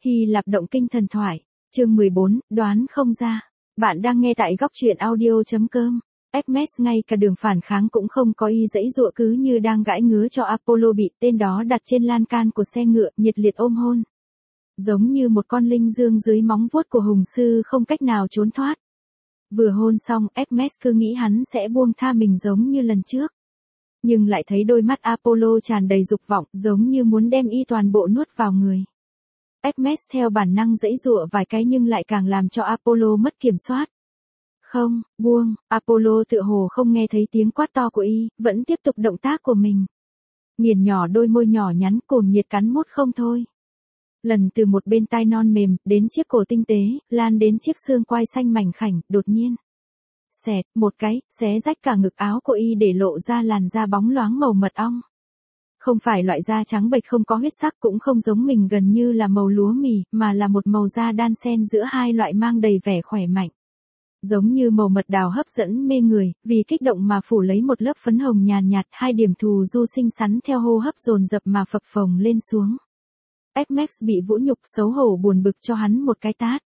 Hy Lạp động kinh thần thoại. Chương 14, đoán không ra. Bạn đang nghe tại góc truyện audio.com. Hermes ngay cả đường phản kháng cũng không có, y giãy giụa cứ như đang gãi ngứa cho Apollo bị tên đó đặt trên lan can của xe ngựa, nhiệt liệt ôm hôn. Giống như một con linh dương dưới móng vuốt của hùng sư không cách nào trốn thoát. Vừa hôn xong, Hermes cứ nghĩ hắn sẽ buông tha mình giống như lần trước. Nhưng lại thấy đôi mắt Apollo tràn đầy dục vọng, giống như muốn đem y toàn bộ nuốt vào người. Hermes theo bản năng giãy giụa vài cái nhưng lại càng làm cho Apollo mất kiểm soát. Không, buông, Apollo tựa hồ không nghe thấy tiếng quát to của y, vẫn tiếp tục động tác của mình. Nghiền nhỏ đôi môi nhỏ nhắn cuồng nhiệt cắn mút không thôi. Lần từ một bên tai non mềm, đến chiếc cổ tinh tế, lan đến chiếc xương quai xanh mảnh khảnh, đột nhiên. Xẹt, một cái, xé rách cả ngực áo của y để lộ ra làn da bóng loáng màu mật ong. Không phải loại da trắng bệch không có huyết sắc, cũng không giống mình gần như là màu lúa mì, mà là một màu da đan xen giữa hai loại mang đầy vẻ khỏe mạnh. Giống như màu mật đào hấp dẫn mê người, vì kích động mà phủ lấy một lớp phấn hồng nhàn nhạt, hai điểm thù du xinh xắn theo hô hấp dồn dập mà phập phồng lên xuống. Hermes bị vũ nhục xấu hổ buồn bực cho hắn một cái tát.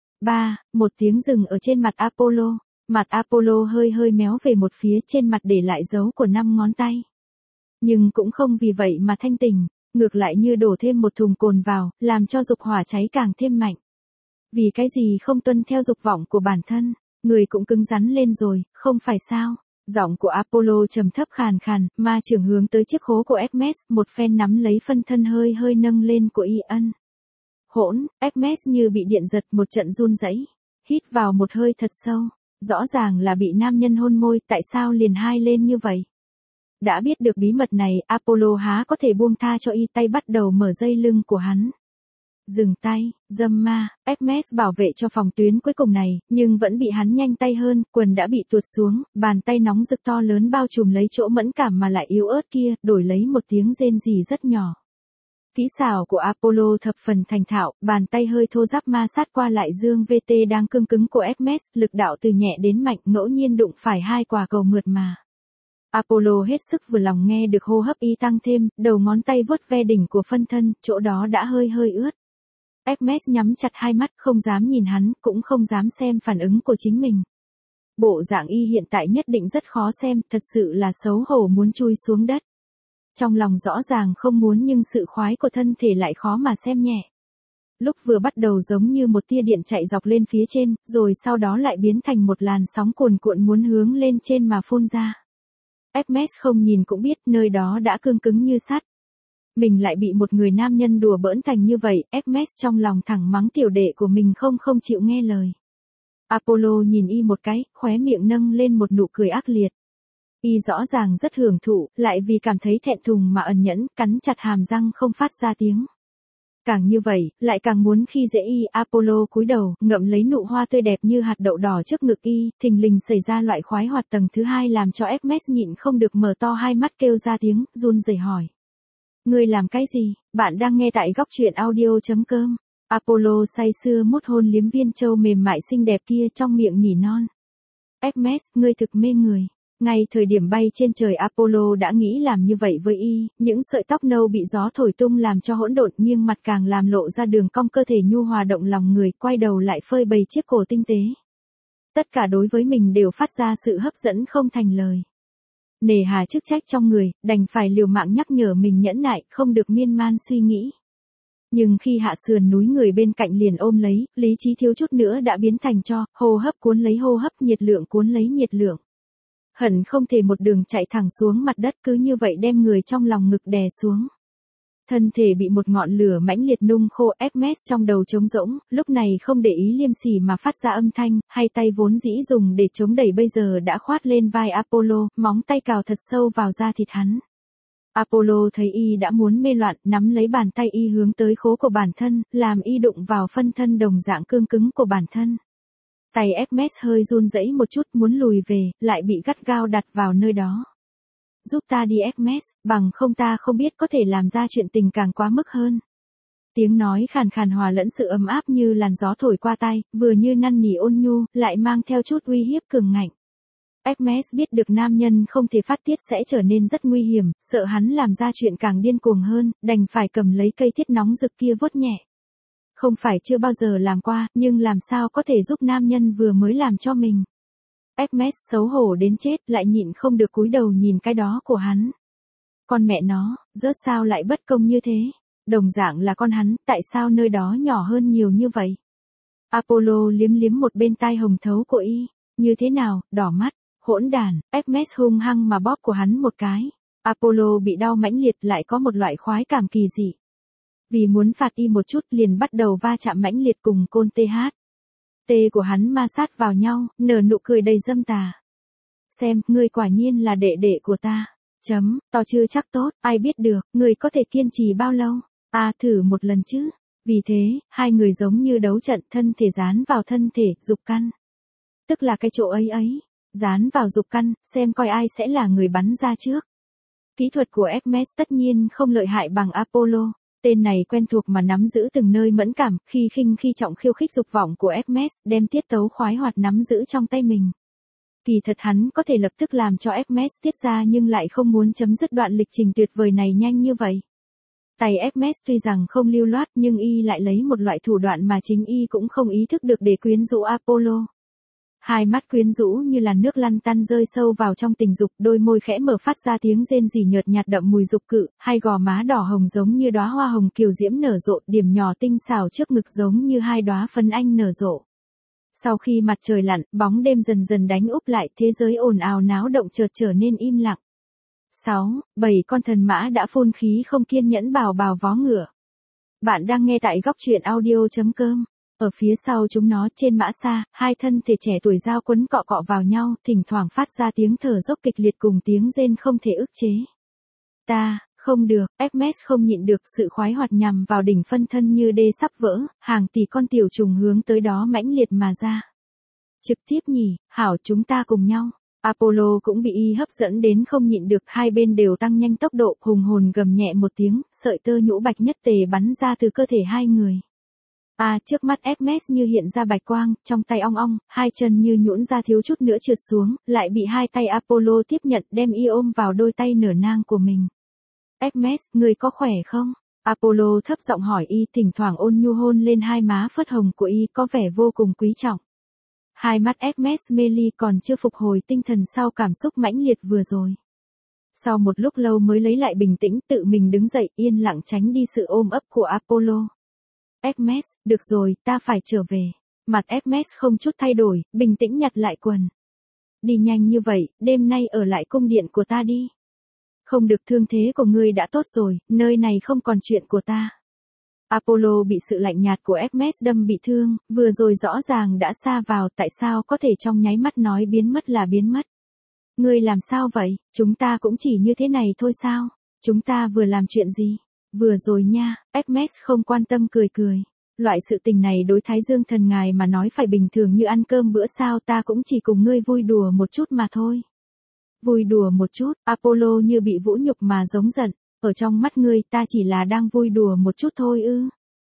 Một tiếng dừng ở trên mặt Apollo. Mặt Apollo hơi hơi méo về một phía, trên mặt để lại dấu của 5 ngón tay. Nhưng cũng không vì vậy mà thanh tỉnh, ngược lại như đổ thêm một thùng cồn vào, làm cho dục hỏa cháy càng thêm mạnh. Vì cái gì không tuân theo dục vọng của bản thân, người cũng cứng rắn lên rồi, không phải sao? Giọng của Apollo trầm thấp khàn khàn, ma trưởng hướng tới chiếc khố của Hermes, một phen nắm lấy phân thân hơi hơi nâng lên của y ân. Hỗn, Hermes như bị điện giật, một trận run rẩy, hít vào một hơi thật sâu. Rõ ràng là bị nam nhân hôn môi, tại sao liền hai lên như vậy? Đã biết được bí mật này, Apollo há có thể buông tha cho y, tay bắt đầu mở dây lưng của hắn. Dừng tay, dâm ma, Hermes bảo vệ cho phòng tuyến cuối cùng này, nhưng vẫn bị hắn nhanh tay hơn, quần đã bị tuột xuống, bàn tay nóng rực to lớn bao trùm lấy chỗ mẫn cảm mà lại yếu ớt kia, đổi lấy một tiếng rên rỉ rất nhỏ. Kỹ xảo của Apollo thập phần thành thạo, bàn tay hơi thô ráp ma sát qua lại dương VT đang cương cứng của Hermes, lực đạo từ nhẹ đến mạnh, ngẫu nhiên đụng phải hai quả cầu mượt mà. Apollo hết sức vừa lòng nghe được hô hấp y tăng thêm, đầu ngón tay vuốt ve đỉnh của phân thân, chỗ đó đã hơi hơi ướt. Hermes nhắm chặt hai mắt, không dám nhìn hắn, cũng không dám xem phản ứng của chính mình. Bộ dạng y hiện tại nhất định rất khó xem, thật sự là xấu hổ muốn chui xuống đất. Trong lòng rõ ràng không muốn nhưng sự khoái của thân thể lại khó mà xem nhẹ. Lúc vừa bắt đầu giống như một tia điện chạy dọc lên phía trên, rồi sau đó lại biến thành một làn sóng cuồn cuộn muốn hướng lên trên mà phun ra. Hermes không nhìn cũng biết nơi đó đã cương cứng như sắt. Mình lại bị một người nam nhân đùa bỡn thành như vậy, Hermes trong lòng thẳng mắng tiểu đệ của mình không chịu nghe lời. Apollo nhìn y một cái, khóe miệng nâng lên một nụ cười ác liệt. Y rõ ràng rất hưởng thụ, lại vì cảm thấy thẹn thùng mà ẩn nhẫn, cắn chặt hàm răng không phát ra tiếng. Càng như vậy, lại càng muốn khi dễ y. Apollo cúi đầu, ngậm lấy nụ hoa tươi đẹp như hạt đậu đỏ trước ngực y, thình lình xảy ra loại khoái hoạt tầng thứ hai làm cho Hermes nhịn không được mở to hai mắt kêu ra tiếng, run rẩy hỏi. Ngươi làm cái gì? Bạn đang nghe tại góc truyện audio.com. Apollo say sưa mút hôn liếm viên châu mềm mại xinh đẹp kia trong miệng nỉ non. Hermes, ngươi thực mê người. Ngay thời điểm bay trên trời Apollo đã nghĩ làm như vậy với y, những sợi tóc nâu bị gió thổi tung làm cho hỗn độn, nhưng mặt càng làm lộ ra đường cong cơ thể nhu hòa động lòng người, quay đầu lại phơi bày chiếc cổ tinh tế. Tất cả đối với mình đều phát ra sự hấp dẫn không thành lời. Nề hà chức trách trong người, đành phải liều mạng nhắc nhở mình nhẫn nại, không được miên man suy nghĩ. Nhưng khi hạ sườn núi người bên cạnh liền ôm lấy, lý trí thiếu chút nữa đã biến thành tro, hô hấp cuốn lấy hô hấp, nhiệt lượng cuốn lấy nhiệt lượng. Hận không thể một đường chạy thẳng xuống mặt đất, cứ như vậy đem người trong lòng ngực đè xuống. Thân thể bị một ngọn lửa mãnh liệt nung khô, Hermes trong đầu trống rỗng, lúc này không để ý liêm sỉ mà phát ra âm thanh, hai tay vốn dĩ dùng để chống đẩy bây giờ đã khoát lên vai Apollo, móng tay cào thật sâu vào da thịt hắn. Apollo thấy y đã muốn mê loạn, nắm lấy bàn tay y hướng tới khố của bản thân, làm y đụng vào phân thân đồng dạng cương cứng của bản thân. Tay Hermes hơi run rẩy một chút muốn lùi về, lại bị gắt gao đặt vào nơi đó. Giúp ta đi Hermes, bằng không ta không biết có thể làm ra chuyện tình càng quá mức hơn. Tiếng nói khàn khàn hòa lẫn sự ấm áp như làn gió thổi qua tai, vừa như năn nỉ ôn nhu, lại mang theo chút uy hiếp cường ngạnh. Hermes biết được nam nhân không thể phát tiết sẽ trở nên rất nguy hiểm, sợ hắn làm ra chuyện càng điên cuồng hơn, đành phải cầm lấy cây thiết nóng rực kia vuốt nhẹ. Không phải chưa bao giờ làm qua, nhưng làm sao có thể giúp nam nhân vừa mới làm cho mình. Hermes xấu hổ đến chết lại nhịn không được cúi đầu nhìn cái đó của hắn. Con mẹ nó, rớt sao lại bất công như thế? Đồng dạng là con hắn, tại sao nơi đó nhỏ hơn nhiều như vậy? Apollo liếm liếm một bên tai hồng thấu của y. Như thế nào, đỏ mắt, hỗn đàn, Hermes hung hăng mà bóp của hắn một cái. Apollo bị đau mãnh liệt lại có một loại khoái cảm kỳ dị. Vì muốn phạt y một chút liền bắt đầu va chạm mãnh liệt cùng côn TH. Tê của hắn ma sát vào nhau, nở nụ cười đầy dâm tà. Xem, ngươi quả nhiên là đệ đệ của ta. Chấm, to chưa chắc tốt, ai biết được, ngươi có thể kiên trì bao lâu. Thử một lần chứ. Vì thế, hai người giống như đấu trận, thân thể dán vào thân thể, dục căn. Tức là cái chỗ ấy ấy, dán vào dục căn, xem coi ai sẽ là người bắn ra trước. Kỹ thuật của Hermes tất nhiên không lợi hại bằng Apollo. Tên này quen thuộc mà nắm giữ từng nơi mẫn cảm, khi khinh khi trọng khiêu khích dục vọng của Hermes, đem tiết tấu khoái hoạt nắm giữ trong tay mình. Kỳ thật hắn có thể lập tức làm cho Hermes tiết ra nhưng lại không muốn chấm dứt đoạn lịch trình tuyệt vời này nhanh như vậy. Tay Hermes tuy rằng không lưu loát nhưng y lại lấy một loại thủ đoạn mà chính y cũng không ý thức được để quyến rũ Apollo. Hai mắt quyến rũ như là nước lăn tăn rơi sâu vào trong tình dục, đôi môi khẽ mở phát ra tiếng rên rỉ nhợt nhạt đậm mùi dục cự, hai gò má đỏ hồng giống như đóa hoa hồng kiều diễm nở rộ, điểm nhỏ tinh xảo trước ngực giống như hai đóa phấn anh nở rộ. Sau khi mặt trời lặn, bóng đêm dần dần đánh úp lại, thế giới ồn ào náo động chợt trở nên im lặng. 7 con thần mã đã phun khí không kiên nhẫn bào bào vó ngựa. Bạn đang nghe tại góc truyện audio.com. Ở phía sau chúng nó trên mã xa, hai thân thể trẻ tuổi giao quấn cọ cọ vào nhau, thỉnh thoảng phát ra tiếng thở dốc kịch liệt cùng tiếng rên không thể ức chế. Không được, Hermes không nhịn được sự khoái hoạt nhằm vào đỉnh phân thân như đê sắp vỡ, hàng tỷ con tiểu trùng hướng tới đó mãnh liệt mà ra. Trực tiếp nhỉ, hảo chúng ta cùng nhau. Apollo cũng bị y hấp dẫn đến không nhịn được, hai bên đều tăng nhanh tốc độ, hùng hồn gầm nhẹ một tiếng, sợi tơ nhũ bạch nhất tề bắn ra từ cơ thể hai người. Trước mắt Hermes như hiện ra bạch quang, trong tay ong ong, hai chân như nhũn ra thiếu chút nữa trượt xuống, lại bị hai tay Apollo tiếp nhận đem y ôm vào đôi tay nở nang của mình. Hermes, người có khỏe không? Apollo thấp giọng hỏi y, thỉnh thoảng ôn nhu hôn lên hai má phớt hồng của y, có vẻ vô cùng quý trọng. Hai mắt Hermes mê ly còn chưa phục hồi tinh thần sau cảm xúc mãnh liệt vừa rồi. Sau một lúc lâu mới lấy lại bình tĩnh, tự mình đứng dậy yên lặng tránh đi sự ôm ấp của Apollo. Hermes, được rồi, ta phải trở về. Mặt Hermes không chút thay đổi, bình tĩnh nhặt lại quần. Đi nhanh như vậy, đêm nay ở lại cung điện của ta đi. Không được, thương thế của ngươi đã tốt rồi, nơi này không còn chuyện của ta. Apollo bị sự lạnh nhạt của Hermes đâm bị thương, vừa rồi rõ ràng đã sa vào, tại sao có thể trong nháy mắt nói biến mất là biến mất. Ngươi làm sao vậy, chúng ta cũng chỉ như thế này thôi sao, chúng ta vừa làm chuyện gì, vừa rồi nha, Hermes không quan tâm cười cười. Loại sự tình này đối Thái Dương thần ngài mà nói phải bình thường như ăn cơm bữa sao, ta cũng chỉ cùng ngươi vui đùa một chút mà thôi. Vui đùa một chút, Apollo như bị vũ nhục mà giống giận. Ở trong mắt ngươi ta chỉ là đang vui đùa một chút thôi ư.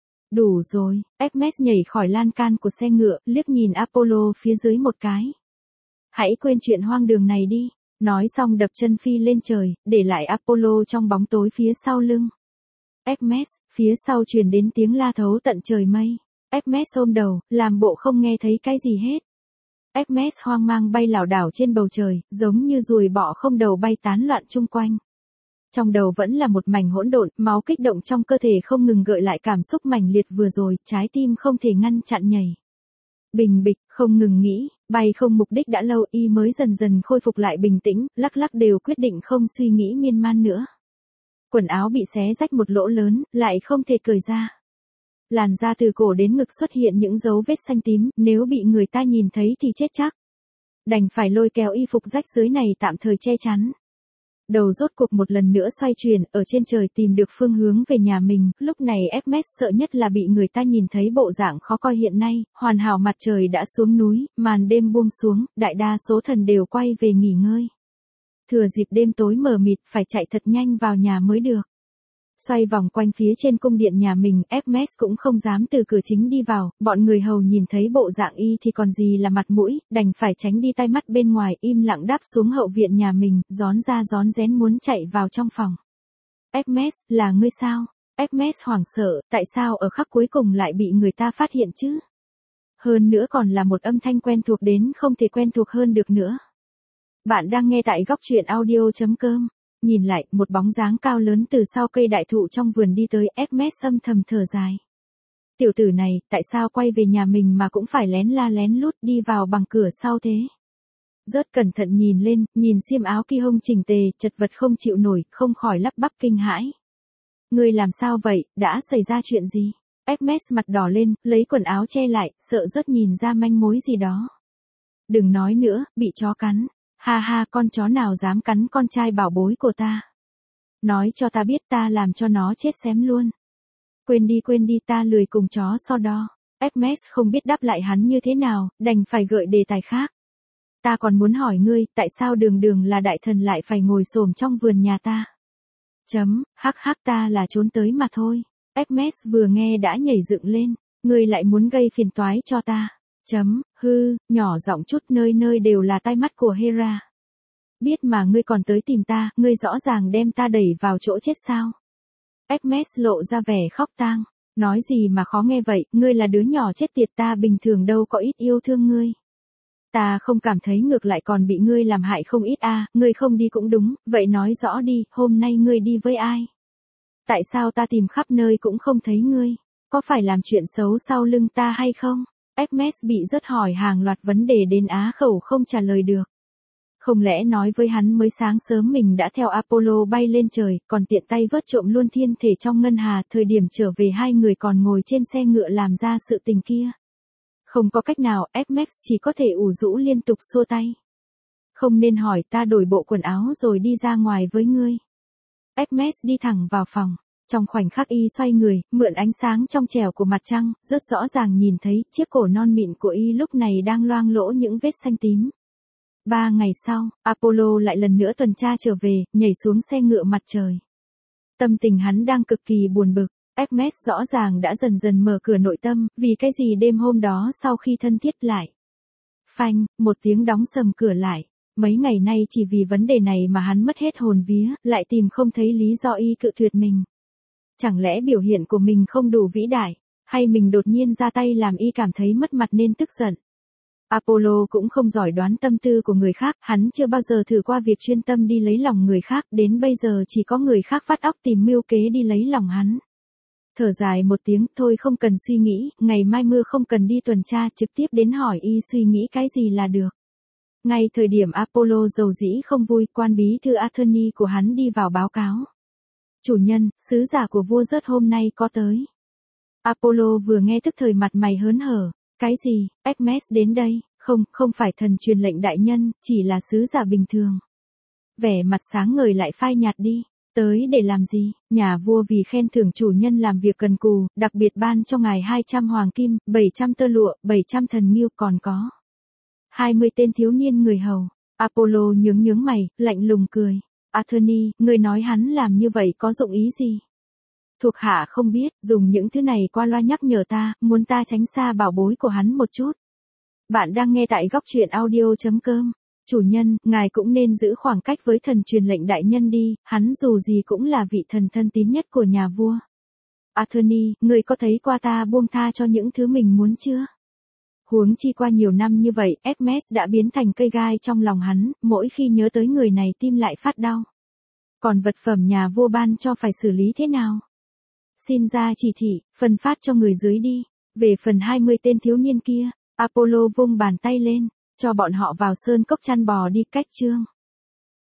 Đủ rồi, Hermes nhảy khỏi lan can của xe ngựa, liếc nhìn Apollo phía dưới một cái. Hãy quên chuyện hoang đường này đi, nói xong đập chân phi lên trời, để lại Apollo trong bóng tối phía sau lưng. Hermes, phía sau truyền đến tiếng la thấu tận trời mây. Hermes ôm đầu, làm bộ không nghe thấy cái gì hết. Hermes hoang mang bay lảo đảo trên bầu trời, giống như ruồi bọ không đầu bay tán loạn chung quanh. Trong đầu vẫn là một mảnh hỗn độn, máu kích động trong cơ thể không ngừng gợi lại cảm xúc mãnh liệt vừa rồi, trái tim không thể ngăn chặn nhảy. Bình bịch, không ngừng nghĩ, bay không mục đích đã lâu y mới dần dần khôi phục lại bình tĩnh, lắc lắc đều quyết định không suy nghĩ miên man nữa. Quần áo bị xé rách một lỗ lớn, lại không thể cởi ra. Làn da từ cổ đến ngực xuất hiện những dấu vết xanh tím, nếu bị người ta nhìn thấy thì chết chắc. Đành phải lôi kéo y phục rách dưới này tạm thời che chắn. Đầu rốt cuộc một lần nữa xoay chuyển, ở trên trời tìm được phương hướng về nhà mình, lúc này Hermes sợ nhất là bị người ta nhìn thấy bộ dạng khó coi hiện nay, hoàn hảo mặt trời đã xuống núi, màn đêm buông xuống, đại đa số thần đều quay về nghỉ ngơi. Thừa dịp đêm tối mờ mịt phải chạy thật nhanh vào nhà mới được. Xoay vòng quanh phía trên cung điện nhà mình, Hermes cũng không dám từ cửa chính đi vào, bọn người hầu nhìn thấy bộ dạng y thì còn gì là mặt mũi, đành phải tránh đi tai mắt bên ngoài, im lặng đáp xuống hậu viện nhà mình, rón ra rón rén muốn chạy vào trong phòng. Hermes, là ngươi sao? Hermes hoảng sợ, tại sao ở khắc cuối cùng lại bị người ta phát hiện chứ? Hơn nữa còn là một âm thanh quen thuộc đến không thể quen thuộc hơn được nữa. Bạn đang nghe tại góc truyện audio.com. Nhìn lại, một bóng dáng cao lớn từ sau cây đại thụ trong vườn đi tới, Hermes âm thầm thở dài. Tiểu tử này, tại sao quay về nhà mình mà cũng phải lén la lén lút đi vào bằng cửa sau thế? Rất cẩn thận nhìn lên, nhìn xiêm áo ki hông chỉnh tề, chật vật không chịu nổi, không khỏi lắp bắp kinh hãi. Ngươi làm sao vậy, đã xảy ra chuyện gì? Hermes mặt đỏ lên, lấy quần áo che lại, sợ rớt nhìn ra manh mối gì đó. Đừng nói nữa, bị chó cắn. Ha ha, con chó nào dám cắn con trai bảo bối của ta? Nói cho ta biết, ta làm cho nó chết xém luôn. Quên đi, ta lười cùng chó so đo. Hermes không biết đáp lại hắn như thế nào, đành phải gợi đề tài khác. Ta còn muốn hỏi ngươi, tại sao đường đường là đại thần lại phải ngồi xổm trong vườn nhà ta? Hắc hắc, ta là trốn tới mà thôi. Hermes vừa nghe đã nhảy dựng lên. Ngươi lại muốn gây phiền toái cho ta. Hư, nhỏ giọng chút, nơi nơi đều là tai mắt của Hera. Biết mà ngươi còn tới tìm ta, ngươi rõ ràng đem ta đẩy vào chỗ chết sao? Hermes lộ ra vẻ khóc tang. Nói gì mà khó nghe vậy, ngươi là đứa nhỏ chết tiệt, ta bình thường đâu có ít yêu thương ngươi. Ta không cảm thấy, ngược lại còn bị ngươi làm hại không ít à, ngươi không đi cũng đúng, vậy nói rõ đi, hôm nay ngươi đi với ai? Tại sao ta tìm khắp nơi cũng không thấy ngươi? Có phải làm chuyện xấu sau lưng ta hay không? Hermes bị rớt hỏi hàng loạt vấn đề đến á khẩu không trả lời được. Không lẽ nói với hắn mới sáng sớm mình đã theo Apollo bay lên trời, còn tiện tay vớt trộm luôn thiên thể trong ngân hà, thời điểm trở về hai người còn ngồi trên xe ngựa làm ra sự tình kia. Không có cách nào, Hermes chỉ có thể ủ rũ liên tục xua tay. Không nên hỏi, ta đổi bộ quần áo rồi đi ra ngoài với ngươi. Hermes đi thẳng vào phòng. Trong khoảnh khắc y xoay người, mượn ánh sáng trong trẻo của mặt trăng, rất rõ ràng nhìn thấy chiếc cổ non mịn của y lúc này đang loang lỗ những vết xanh tím. 3 ngày sau, Apollo lại lần nữa tuần tra trở về, nhảy xuống xe ngựa mặt trời. Tâm tình hắn đang cực kỳ buồn bực. Hermes rõ ràng đã dần dần mở cửa nội tâm, vì cái gì đêm hôm đó sau khi thân thiết lại. Phanh, một tiếng đóng sầm cửa lại. Mấy ngày nay chỉ vì vấn đề này mà hắn mất hết hồn vía, lại tìm không thấy lý do y cự tuyệt mình. Chẳng lẽ biểu hiện của mình không đủ vĩ đại, hay mình đột nhiên ra tay làm y cảm thấy mất mặt nên tức giận. Apollo cũng không giỏi đoán tâm tư của người khác, hắn chưa bao giờ thử qua việc chuyên tâm đi lấy lòng người khác, đến bây giờ chỉ có người khác vắt óc tìm mưu kế đi lấy lòng hắn. Thở dài một tiếng, thôi không cần suy nghĩ, ngày mai mưa không cần đi tuần tra, trực tiếp đến hỏi y suy nghĩ cái gì là được. Ngay thời điểm Apollo dầu dĩ không vui, quan bí thư attorney của hắn đi vào báo cáo. Chủ nhân, sứ giả của vua rớt hôm nay có tới. Apollo vừa nghe tức thời mặt mày hớn hở. Cái gì, Hermes đến đây? Không phải thần truyền lệnh đại nhân, chỉ là sứ giả bình thường. Vẻ mặt sáng ngời lại phai nhạt đi. Tới để làm gì? Nhà vua vì khen thưởng chủ nhân làm việc cần cù, đặc biệt ban cho ngài 200 hoàng kim, 700 tơ lụa, 700 thần nghiêu, còn có 20 tên thiếu niên người hầu. Apollo nhướng mày, lạnh lùng cười. Attorney, người nói hắn làm như vậy có dụng ý gì? Thuộc hạ không biết, dùng những thứ này qua loa nhắc nhở ta, muốn ta tránh xa bảo bối của hắn một chút. Bạn đang nghe tại góc truyện audio.com. Chủ nhân, ngài cũng nên giữ khoảng cách với thần truyền lệnh đại nhân đi, hắn dù gì cũng là vị thần thân tín nhất của nhà vua. Attorney, người có thấy qua ta buông tha cho những thứ mình muốn chưa? Huống chi qua nhiều năm như vậy, Hermes đã biến thành cây gai trong lòng hắn, mỗi khi nhớ tới người này tim lại phát đau. Còn vật phẩm nhà vua ban cho phải xử lý thế nào? Xin ra chỉ thị, phân phát cho người dưới đi. Về phần 20 tên thiếu niên kia, Apollo vung bàn tay lên, cho bọn họ vào sơn cốc chăn bò đi, cách chương.